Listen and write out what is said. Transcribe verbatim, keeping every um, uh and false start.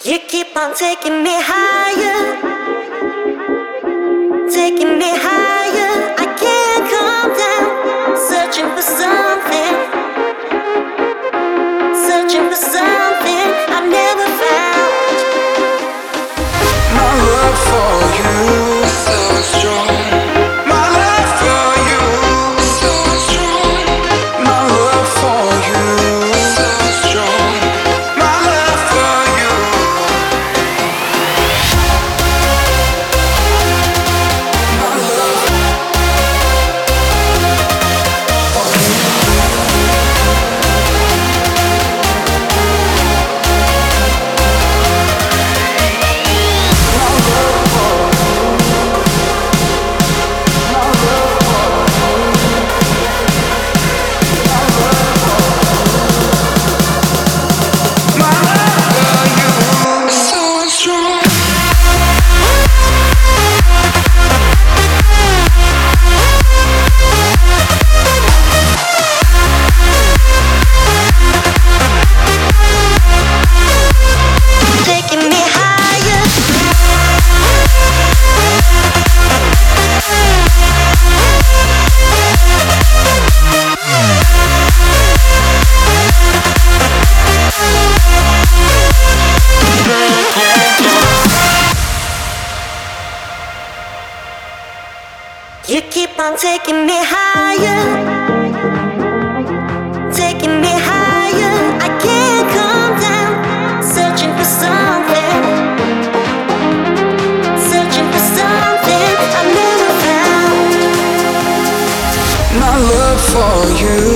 You keep on taking me higher, taking me higher. I can't calm down, searching for something, searching for something I never found. My love for you is so strong. My love for you is so strong. My love for you is so strong. My love for you. My love for you. Taking me higher. You keep on taking me higher, taking me higher. I can't calm down, searching for something, searching for something I never found. My love for you